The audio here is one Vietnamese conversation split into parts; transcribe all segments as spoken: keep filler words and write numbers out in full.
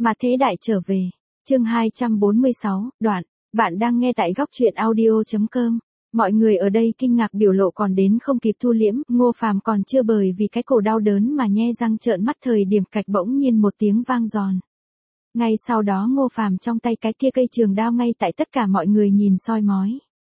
Mà thế đại trở về. Chương hai trăm bốn mươi sáu, đoạn. Bạn đang nghe tại góc truyện audio chấm com. Mọi người ở đây kinh ngạc biểu lộ còn đến không kịp thu liễm, Ngô Phàm còn chưa bởi vì cái cổ đau đớn mà nhe răng trợn mắt thời điểm cạch bỗng nhiên một tiếng vang giòn. Ngay sau đó Ngô Phàm trong tay cái kia cây trường đao ngay tại tất cả mọi người nhìn soi mói.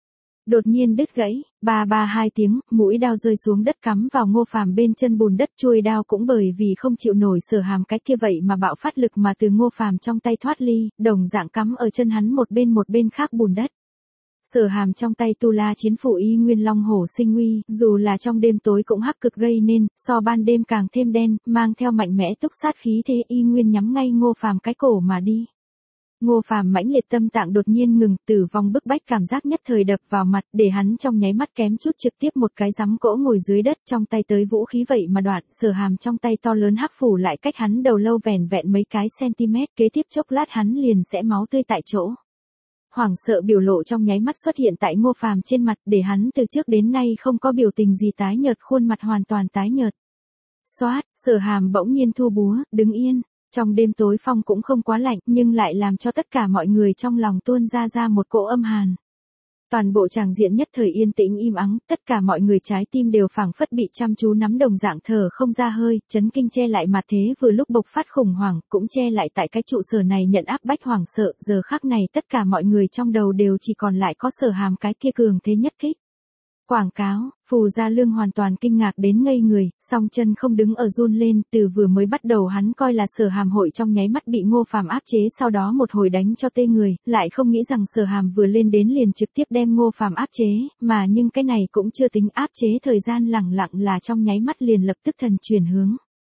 Đột nhiên đứt gãy, ba ba hai tiếng, mũi đao rơi xuống đất cắm vào Ngô Phàm bên chân bùn đất, chuôi đao cũng bởi vì không chịu nổi Sở Hàm cái kia vậy mà bạo phát lực mà từ Ngô Phàm trong tay thoát ly, đồng dạng cắm ở chân hắn một bên một bên khác bùn đất. Sở Hàm trong tay tu la chiến phủ y nguyên long hổ sinh uy, dù là trong đêm tối cũng hắc cực gây nên, so ban đêm càng thêm đen, mang theo mạnh mẽ túc sát khí thế y nguyên nhắm ngay Ngô Phàm cái cổ mà đi. Ngô Phàm mãnh liệt tâm tạng đột nhiên ngừng, tử vong bức bách cảm giác nhất thời đập vào mặt, để hắn trong nháy mắt kém chút trực tiếp một cái giắm cỗ ngồi dưới đất, trong tay tới vũ khí vậy mà đoạn, Sở Hàm trong tay to lớn hắc phủ lại cách hắn đầu lâu vẻn vẹn mấy cái cm, kế tiếp chốc lát hắn liền sẽ máu tươi tại chỗ. Hoảng sợ biểu lộ trong nháy mắt xuất hiện tại Ngô Phàm trên mặt, để hắn từ trước đến nay không có biểu tình gì tái nhợt, khuôn mặt hoàn toàn tái nhợt. Xoát, Sở Hàm bỗng nhiên thu búa, đứng yên. Trong đêm tối phong cũng không quá lạnh, nhưng lại làm cho tất cả mọi người trong lòng tuôn ra ra một cỗ âm hàn. Toàn bộ tràng diện nhất thời yên tĩnh im ắng, tất cả mọi người trái tim đều phảng phất bị chăm chú nắm đồng dạng thở không ra hơi, chấn kinh che lại mặt thế vừa lúc bộc phát khủng hoảng, cũng che lại tại cái trụ sở này nhận áp bách hoảng sợ, giờ khắc này tất cả mọi người trong đầu đều chỉ còn lại có Sở Hàm cái kia cường thế nhất kích. Quảng cáo, Phù Gia Lương hoàn toàn kinh ngạc đến ngây người, song chân không đứng ở run lên, từ vừa mới bắt đầu hắn coi là Sở Hàm hội trong nháy mắt bị Ngô Phàm áp chế, sau đó một hồi đánh cho tê người, lại không nghĩ rằng Sở Hàm vừa lên đến liền trực tiếp đem Ngô Phàm áp chế, mà nhưng cái này cũng chưa tính áp chế thời gian, lẳng lặng là trong nháy mắt liền lập tức thần chuyển hướng.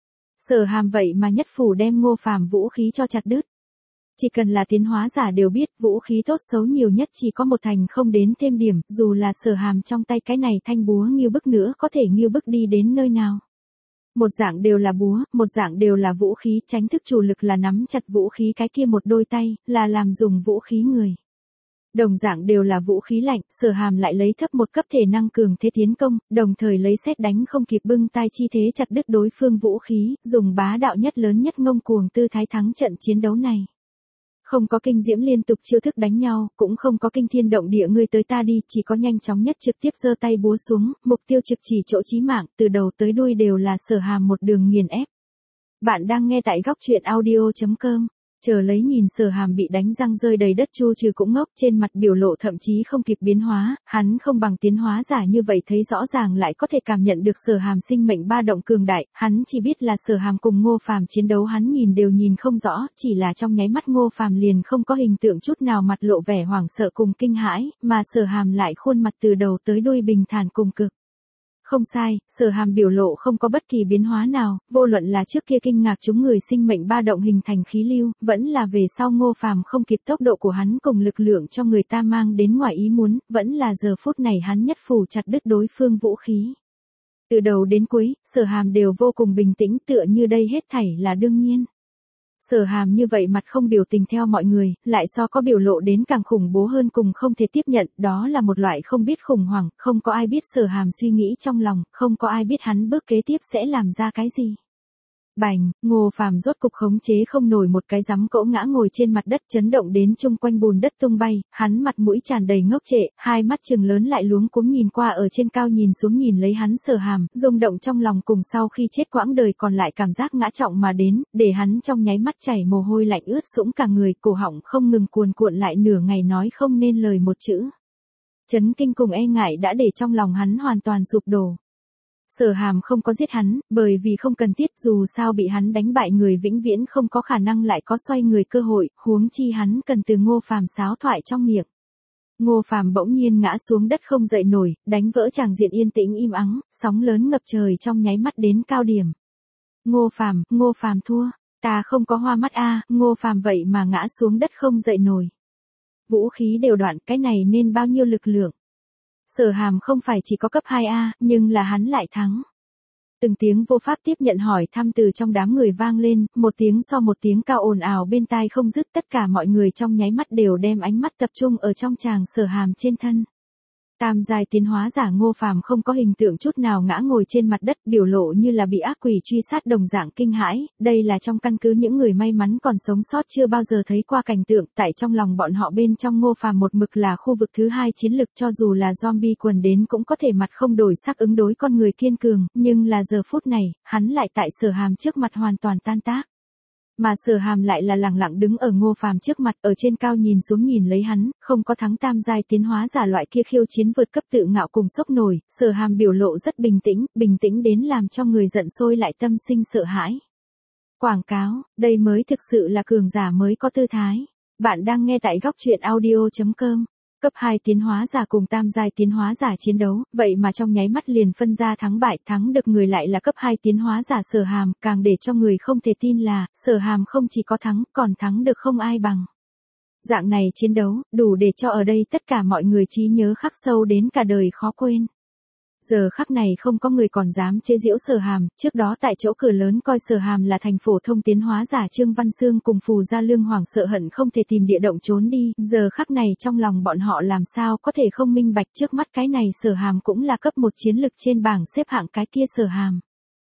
Sở Hàm vậy mà nhất phủ đem Ngô Phàm vũ khí cho chặt đứt. Chỉ cần là tiến hóa giả đều biết, vũ khí tốt xấu nhiều nhất chỉ có một thành không đến thêm điểm, dù là Sở Hàm trong tay cái này thanh búa nghiêu bức nữa có thể nghiêu bức đi đến nơi nào. Một dạng đều là búa, một dạng đều là vũ khí, tránh thức chủ lực là nắm chặt vũ khí cái kia một đôi tay, là làm dùng vũ khí người. Đồng dạng đều là vũ khí lạnh, Sở Hàm lại lấy thấp một cấp thể năng cường thế tiến công, đồng thời lấy sét đánh không kịp bưng tay chi thế chặt đứt đối phương vũ khí, dùng bá đạo nhất lớn nhất ngông cuồng tư thái thắng trận chiến đấu này. Không có kinh diễm liên tục chiêu thức đánh nhau, cũng không có kinh thiên động địa ngươi tới ta đi, chỉ có nhanh chóng nhất trực tiếp giơ tay búa xuống, mục tiêu trực chỉ chỗ chí mạng, từ đầu tới đuôi đều là Sở Hàm một đường nghiền ép. Bạn đang nghe tại góc truyện audio chấm com. Chờ lấy nhìn Sở Hàm bị đánh răng rơi đầy đất, Chu Trừ cũng ngốc, trên mặt biểu lộ thậm chí không kịp biến hóa, hắn không bằng tiến hóa giả như vậy thấy rõ ràng lại có thể cảm nhận được Sở Hàm sinh mệnh ba động cường đại, hắn chỉ biết là Sở Hàm cùng Ngô Phàm chiến đấu hắn nhìn đều nhìn không rõ, chỉ là trong nháy mắt Ngô Phàm liền không có hình tượng chút nào mặt lộ vẻ hoảng sợ cùng kinh hãi, mà Sở Hàm lại khuôn mặt từ đầu tới đuôi bình thản cùng cực. Không sai, Sở Hàm biểu lộ không có bất kỳ biến hóa nào, vô luận là trước kia kinh ngạc chúng người sinh mệnh ba động hình thành khí lưu, vẫn là về sau Ngô Phàm không kịp tốc độ của hắn cùng lực lượng cho người ta mang đến ngoài ý muốn, vẫn là giờ phút này hắn nhất phủ chặt đứt đối phương vũ khí. Từ đầu đến cuối, Sở Hàm đều vô cùng bình tĩnh, tựa như đây hết thảy là đương nhiên. Sở Hàm như vậy mặt không biểu tình theo mọi người, lại so có biểu lộ đến càng khủng bố hơn cùng không thể tiếp nhận, đó là một loại không biết khủng hoảng, không có ai biết Sở Hàm suy nghĩ trong lòng, không có ai biết hắn bước kế tiếp sẽ làm ra cái gì. Bành, Ngô Phàm rốt cục khống chế không nổi một cái giắm cỗ ngã ngồi trên mặt đất, chấn động đến chung quanh bùn đất tung bay, hắn mặt mũi tràn đầy ngốc trệ, hai mắt trừng lớn lại luống cuống nhìn qua ở trên cao nhìn xuống nhìn lấy hắn Sở Hàm, rung động trong lòng cùng sau khi chết quãng đời còn lại cảm giác ngã trọng mà đến, để hắn trong nháy mắt chảy mồ hôi lạnh ướt sũng cả người, cổ họng không ngừng cuồn cuộn lại, nửa ngày nói không nên lời một chữ. Chấn kinh cùng e ngại đã để trong lòng hắn hoàn toàn sụp đổ. Sở Hàm không có giết hắn, bởi vì không cần thiết, dù sao bị hắn đánh bại người vĩnh viễn không có khả năng lại có xoay người cơ hội, huống chi hắn cần từ Ngô Phàm sáo thoại trong miệng. Ngô Phàm bỗng nhiên ngã xuống đất không dậy nổi, đánh vỡ tràng diện yên tĩnh im ắng, sóng lớn ngập trời trong nháy mắt đến cao điểm. Ngô Phàm, Ngô Phàm thua, ta không có hoa mắt a, Ngô Phàm vậy mà ngã xuống đất không dậy nổi. Vũ khí đều đoạn, cái này nên bao nhiêu lực lượng. Sở Hàm không phải chỉ có cấp hai A, nhưng là hắn lại thắng. Từng tiếng vô pháp tiếp nhận hỏi thăm từ trong đám người vang lên, một tiếng so một tiếng cao ồn ào bên tai không dứt, tất cả mọi người trong nháy mắt đều đem ánh mắt tập trung ở trong tràng Sở Hàm trên thân. Tam giai tiến hóa giả Ngô Phàm không có hình tượng chút nào ngã ngồi trên mặt đất, biểu lộ như là bị ác quỷ truy sát đồng dạng kinh hãi, đây là trong căn cứ những người may mắn còn sống sót chưa bao giờ thấy qua cảnh tượng, tại trong lòng bọn họ bên trong Ngô Phàm một mực là khu vực thứ hai chiến lực, cho dù là zombie quần đến cũng có thể mặt không đổi sắc ứng đối con người kiên cường, nhưng là giờ phút này, hắn lại tại Sở Hàm trước mặt hoàn toàn tan tác. Mà Sở Hàm lại là lẳng lặng đứng ở Ngô Phàm trước mặt, ở trên cao nhìn xuống nhìn lấy hắn, không có thắng tam giai tiến hóa giả loại kia khiêu chiến vượt cấp tự ngạo cùng sốc nổi, Sở Hàm biểu lộ rất bình tĩnh, bình tĩnh đến làm cho người giận sôi lại tâm sinh sợ hãi. Quảng cáo, đây mới thực sự là cường giả mới có tư thái. Bạn đang nghe tại góc truyện audio chấm com. Cấp hai tiến hóa giả cùng tam giai tiến hóa giả chiến đấu, vậy mà trong nháy mắt liền phân ra thắng bại, thắng được người lại là cấp hai tiến hóa giả Sở Hàm, càng để cho người không thể tin là, Sở Hàm không chỉ có thắng, còn thắng được không ai bằng. Dạng này chiến đấu, đủ để cho ở đây tất cả mọi người trí nhớ khắc sâu đến cả đời khó quên. Giờ khắc này không có người còn dám chế giễu Sở Hàm, trước đó tại chỗ cửa lớn coi Sở Hàm là thành phổ thông tiến hóa giả Trương Văn Xương cùng Phù Gia Lương hoảng sợ hận không thể tìm địa động trốn đi, giờ khắc này trong lòng bọn họ làm sao có thể không minh bạch trước mắt cái này Sở Hàm cũng là cấp một chiến lực trên bảng xếp hạng cái kia Sở Hàm.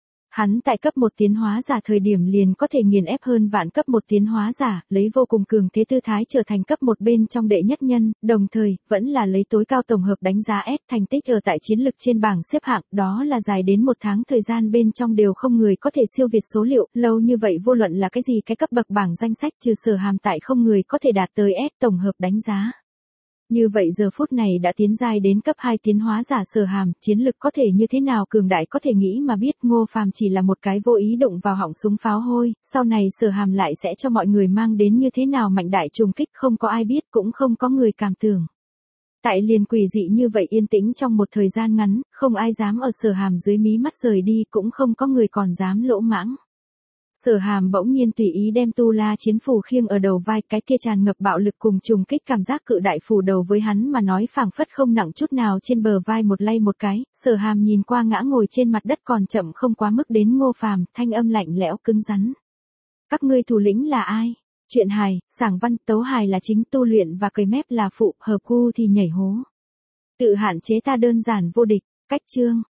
Hắn tại cấp một tiến hóa giả thời điểm liền có thể nghiền ép hơn vạn cấp một tiến hóa giả, lấy vô cùng cường thế tư thái trở thành cấp một bên trong đệ nhất nhân, đồng thời, vẫn là lấy tối cao tổng hợp đánh giá S thành tích ở tại chiến lực trên bảng xếp hạng, đó là dài đến một tháng thời gian bên trong đều không người có thể siêu việt số liệu, lâu như vậy vô luận là cái gì cái cấp bậc bảng danh sách trừ Sở Hàm tại không người có thể đạt tới S tổng hợp đánh giá. Như vậy giờ phút này đã tiến giai đến cấp hai tiến hóa giả Sở Hàm, chiến lực có thể như thế nào cường đại có thể nghĩ mà biết, Ngô Phàm chỉ là một cái vô ý đụng vào họng súng pháo hôi, sau này Sở Hàm lại sẽ cho mọi người mang đến như thế nào mạnh đại trùng kích không có ai biết cũng không có người cảm tưởng. Tại liền quỷ dị như vậy yên tĩnh trong một thời gian ngắn, không ai dám ở Sở Hàm dưới mí mắt rời đi cũng không có người còn dám lỗ mãng. Sở Hàm bỗng nhiên tùy ý đem tu la chiến phù khiêng ở đầu vai, cái kia tràn ngập bạo lực cùng trùng kích cảm giác cự đại phù đầu với hắn mà nói phảng phất không nặng chút nào trên bờ vai một lay một cái, Sở Hàm nhìn qua ngã ngồi trên mặt đất còn chậm không quá mức đến Ngô Phàm, thanh âm lạnh lẽo cứng rắn. Các ngươi thủ lĩnh là ai? Truyện hài, sảng văn, tấu hài là chính, tu luyện và cười mép là phụ, hợp gu thì nhảy hố. Tự hạn chế ta đơn giản vô địch, cách chương.